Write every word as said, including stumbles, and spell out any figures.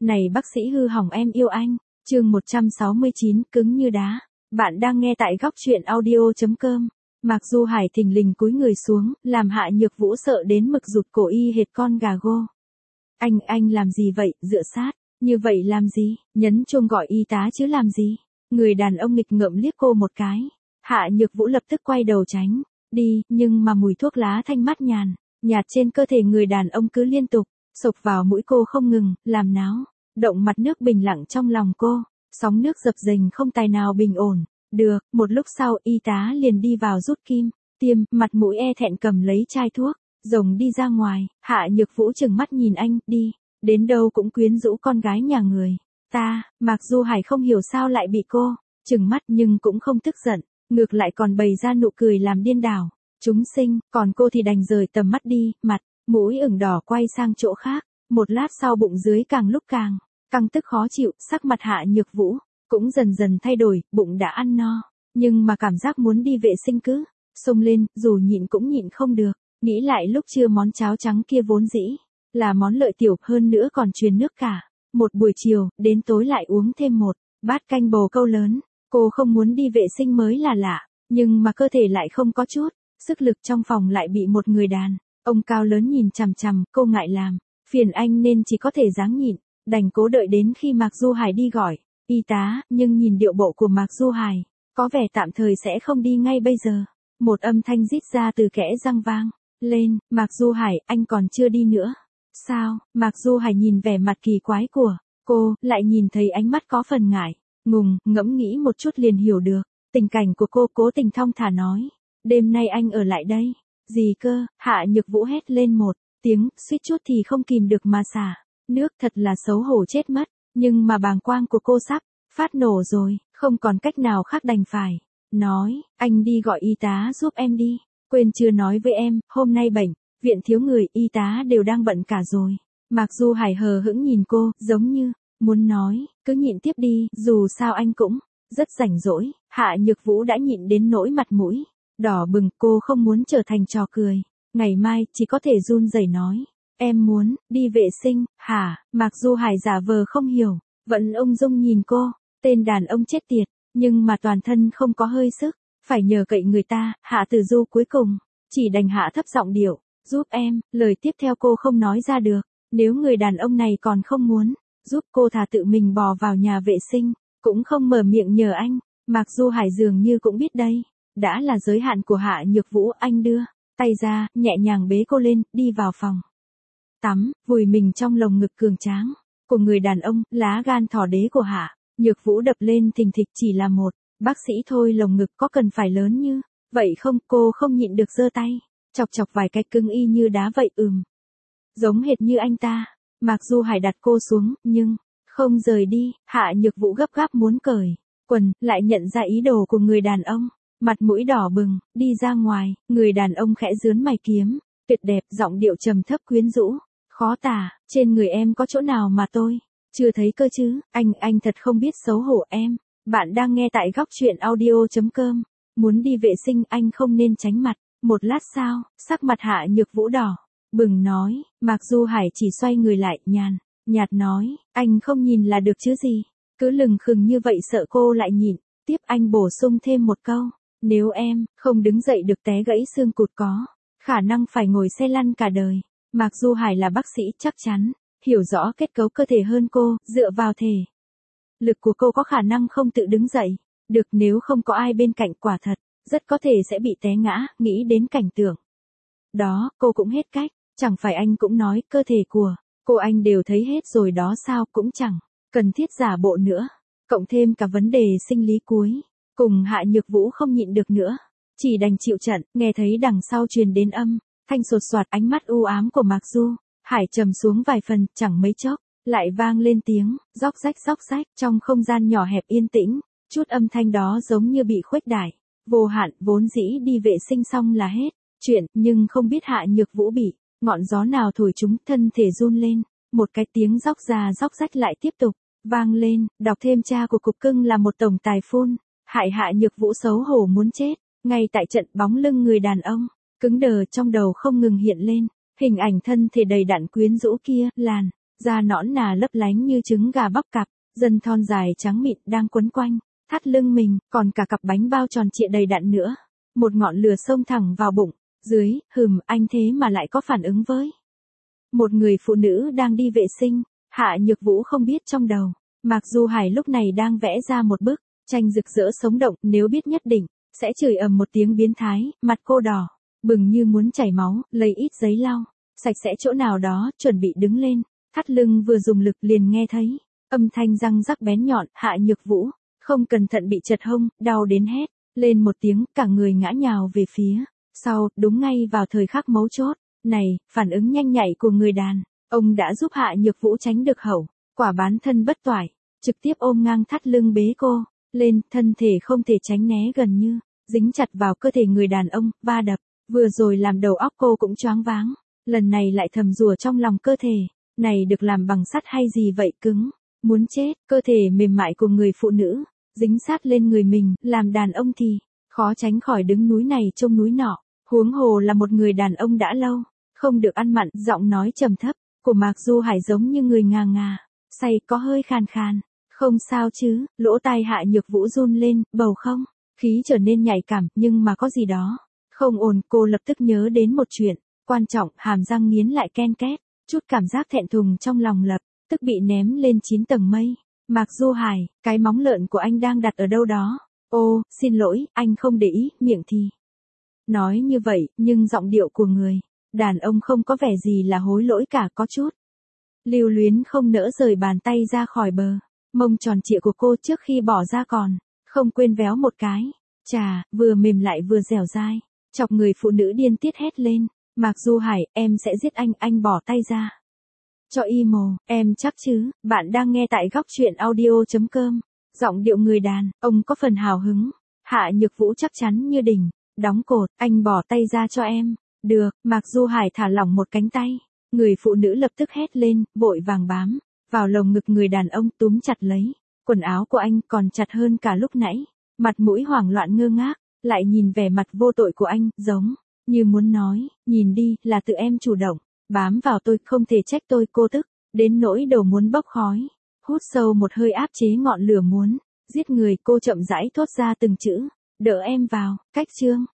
Này bác sĩ hư hỏng em yêu anh, chương một trăm sáu mươi chín, cứng như đá. Bạn đang nghe tại góc truyện audio chấm com. Mạc Du Hải thình lình cúi người xuống, làm Hạ Nhược Vũ sợ đến mực rụt cổ y hệt con gà gô. Anh, anh làm gì vậy, dựa sát, như vậy làm gì, nhấn chuông gọi y tá chứ làm gì. Người đàn ông nghịch ngợm liếc cô một cái. Hạ Nhược Vũ lập tức quay đầu tránh, đi, nhưng mà mùi thuốc lá thanh mát nhàn, nhạt trên cơ thể người đàn ông cứ liên tục, sộc vào mũi cô không ngừng, làm náo, động mặt nước bình lặng trong lòng cô, sóng nước dập dềnh không tài nào bình ổn. Được, một lúc sau y tá liền đi vào rút kim, tiêm, mặt mũi e thẹn cầm lấy chai thuốc, rồng đi ra ngoài. Hạ Nhược Vũ chừng mắt nhìn anh, đi, đến đâu cũng quyến rũ con gái nhà người ta. Mạc Du Hải không hiểu sao lại bị cô chừng mắt nhưng cũng không tức giận, ngược lại còn bày ra nụ cười làm điên đảo. Chúng sinh, còn cô thì đành rời tầm mắt đi, mặt, mũi ửng đỏ quay sang chỗ khác. Một lát sau bụng dưới càng lúc càng căng tức khó chịu, sắc mặt Hạ Nhược Vũ cũng dần dần thay đổi, bụng đã ăn no, nhưng mà cảm giác muốn đi vệ sinh cứ xông lên, dù nhịn cũng nhịn không được. Nghĩ lại lúc trưa món cháo trắng kia vốn dĩ là món lợi tiểu, hơn nữa còn truyền nước cả. Một buổi chiều, đến tối lại uống thêm một bát canh bồ câu lớn. Cô không muốn đi vệ sinh mới là lạ, nhưng mà cơ thể lại không có chút sức lực, trong phòng lại bị một người đàn ông cao lớn nhìn chằm chằm. Cô ngại làm phiền anh nên chỉ có thể ráng nhịn, đành cố đợi đến khi Mạc Du Hải đi gọi y tá, nhưng nhìn điệu bộ của Mạc Du Hải, có vẻ tạm thời sẽ không đi ngay bây giờ. Một âm thanh rít ra từ kẽ răng vang lên, Mạc Du Hải, anh còn chưa đi nữa sao? Mạc Du Hải nhìn vẻ mặt kỳ quái của cô, lại nhìn thấy ánh mắt có phần ngại ngùng, ngẫm nghĩ một chút liền hiểu được tình cảnh của cô, cố tình thong thả nói, đêm nay anh ở lại đây. Gì cơ? Hạ Nhược Vũ hét lên một tiếng, suýt chút thì không kìm được mà xả nước, thật là xấu hổ chết mất. Nhưng mà bàng quang của cô sắp phát nổ rồi, không còn cách nào khác đành phải nói, anh đi gọi y tá giúp em đi. Quên chưa nói với em, hôm nay bệnh viện thiếu người, y tá đều đang bận cả rồi. Mạc Du Hải hờ hững nhìn cô, giống như muốn nói, cứ nhịn tiếp đi, dù sao anh cũng rất rảnh rỗi. Hạ Nhược Vũ đã nhịn đến nỗi mặt mũi đỏ bừng, cô không muốn trở thành trò cười. Ngày mai chỉ có thể run rẩy nói, em muốn đi vệ sinh. Hả? Mạc Du Hải giả vờ không hiểu, vẫn ung dung nhìn cô. Tên đàn ông chết tiệt, nhưng mà toàn thân không có hơi sức, phải nhờ cậy người ta. Hạ Tử Du cuối cùng chỉ đành hạ thấp giọng điệu, giúp em. Lời tiếp theo cô không nói ra được. Nếu người đàn ông này còn không muốn giúp cô, thà tự mình bò vào nhà vệ sinh, cũng không mở miệng nhờ anh. Mạc Du Hải dường như cũng biết đây đã là giới hạn của Hạ Nhược Vũ. Anh đưa tay ra, nhẹ nhàng bế cô lên, đi vào phòng tắm, vùi mình trong lồng ngực cường tráng của người đàn ông. Lá gan thỏ đế của Hạ Nhược Vũ đập lên thình thịch. Chỉ là một bác sĩ thôi, lồng ngực có cần phải lớn như vậy không? Cô không nhịn được giơ tay chọc chọc vài cái, cứng y như đá vậy. Ừm, giống hệt như anh ta. Mạc Du Hải đặt cô xuống, nhưng không rời đi. Hạ Nhược Vũ gấp gáp muốn cởi quần, lại nhận ra ý đồ của người đàn ông, mặt mũi đỏ bừng, đi ra ngoài. Người đàn ông khẽ dướn mày kiếm, tuyệt đẹp, giọng điệu trầm thấp quyến rũ, khó tả, trên người em có chỗ nào mà tôi chưa thấy cơ chứ? Anh, anh thật không biết xấu hổ em. Bạn đang nghe tại góc truyện audio chấm com. Muốn đi vệ sinh, anh không nên tránh mặt. Một lát sau, sắc mặt Hạ Nhược Vũ đỏ bừng nói, Mạc Du Hải chỉ xoay người lại, nhàn nhạt nói, anh không nhìn là được chứ gì. Cứ lừng khừng như vậy sợ cô lại nhịn tiếp. Anh bổ sung thêm một câu, nếu em không đứng dậy được té gãy xương cụt, có khả năng phải ngồi xe lăn cả đời. Mạc Du Hải là bác sĩ, chắc chắn hiểu rõ kết cấu cơ thể hơn cô. Dựa vào thể lực của cô có khả năng không tự đứng dậy được, nếu không có ai bên cạnh, quả thật rất có thể sẽ bị té ngã. Nghĩ đến cảnh tượng đó, cô cũng hết cách. Chẳng phải anh cũng nói cơ thể của cô anh đều thấy hết rồi đó sao, cũng chẳng cần thiết giả bộ nữa. Cộng thêm cả vấn đề sinh lý cuối cùng, Hạ Nhược Vũ không nhịn được nữa, chỉ đành chịu trận. Nghe thấy đằng sau truyền đến âm thanh sột soạt, ánh mắt u ám của Mạc Du Hải trầm xuống vài phần. Chẳng mấy chốc lại vang lên tiếng róc rách róc rách. Trong không gian nhỏ hẹp yên tĩnh, chút âm thanh đó giống như bị khuếch đại vô hạn. Vốn dĩ đi vệ sinh xong là hết chuyện, nhưng không biết Hạ Nhược Vũ bị ngọn gió nào thổi chúng, thân thể run lên. Một cái tiếng róc ra róc rách lại tiếp tục vang lên. Đọc thêm cha của cục cưng là một tổng tài phun hại Hạ Nhược Vũ xấu hổ muốn chết. Ngay tại trận, bóng lưng người đàn ông cứng đờ trong đầu không ngừng hiện lên hình ảnh thân thể đầy đặn quyến rũ kia. Làn da nõn nà lấp lánh như trứng gà bóc cặp, dân thon dài trắng mịn đang quấn quanh thắt lưng mình, còn cả cặp bánh bao tròn trịa đầy đặn nữa. Một ngọn lửa xông thẳng vào bụng, dưới, hừm, anh thế mà lại có phản ứng với một người phụ nữ đang đi vệ sinh. Hạ Nhược Vũ không biết trong đầu, Mạc Du Hải lúc này đang vẽ ra một bức tranh rực rỡ sống động, nếu biết nhất định sẽ chửi ầm một tiếng biến thái, mặt cô đỏ bừng như muốn chảy máu, lấy ít giấy lau sạch sẽ chỗ nào đó, chuẩn bị đứng lên, thắt lưng vừa dùng lực liền nghe thấy âm thanh răng rắc bén nhọn. Hạ Nhược Vũ không cẩn thận bị chật hông, đau đến hét lên một tiếng, cả người ngã nhào về phía sau, đúng ngay vào thời khắc mấu chốt này. Phản ứng nhanh nhạy của người đàn ông đã giúp Hạ Nhược Vũ tránh được hậu quả bán thân bất toại, trực tiếp ôm ngang thắt lưng bế cô lên, thân thể không thể tránh né gần như dính chặt vào cơ thể người đàn ông, va đập vừa rồi làm đầu óc cô cũng choáng váng, lần này lại thầm rủa trong lòng, cơ thể này được làm bằng sắt hay gì vậy, cứng muốn chết. Cơ thể mềm mại của người phụ nữ dính sát lên người mình, làm đàn ông thì khó tránh khỏi đứng núi này trông núi nọ, huống hồ là một người đàn ông đã lâu không được ăn mặn. Giọng nói trầm thấp của Mạc Du Hải giống như người ngà ngà say, có hơi khàn khàn. Không sao chứ? Lỗ tai Hạ Nhược Vũ run lên, bầu không khí trở nên nhạy cảm, nhưng mà có gì đó không ổn. Cô lập tức nhớ đến một chuyện quan trọng, hàm răng nghiến lại ken két, chút cảm giác thẹn thùng trong lòng lập tức bị ném lên chín tầng mây. Mạc Du Hải, cái móng lợn của anh đang đặt ở đâu đó? Ô, xin lỗi, anh không để ý. Miệng thì nói như vậy, nhưng giọng điệu của người đàn ông không có vẻ gì là hối lỗi cả, có chút lưu luyến không nỡ rời bàn tay ra khỏi bờ mông tròn trịa của cô, trước khi bỏ ra còn không quên véo một cái. Chà, vừa mềm lại vừa dẻo dai, chọc người phụ nữ điên tiết hét lên. Mạc Du Hải, em sẽ giết anh, anh bỏ tay ra cho imo, em chắc chứ? Bạn đang nghe tại góc truyện audio chấm com. Giọng điệu người đàn ông có phần hào hứng. Hạ Nhược Vũ chắc chắn như đỉnh đóng cột, anh bỏ tay ra cho em. Được. Mạc Du Hải thả lỏng một cánh tay, người phụ nữ lập tức hét lên, vội vàng bám vào lồng ngực người đàn ông, túm chặt lấy quần áo của anh, còn chặt hơn cả lúc nãy. Mặt mũi hoảng loạn ngơ ngác, lại nhìn vẻ mặt vô tội của anh, giống như muốn nói, nhìn đi, là tự em chủ động bám vào tôi, không thể trách tôi. Cô tức đến nỗi đầu muốn bốc khói, hút sâu một hơi áp chế ngọn lửa muốn giết người. Cô chậm rãi thốt ra từng chữ, đỡ em vào. Cách chương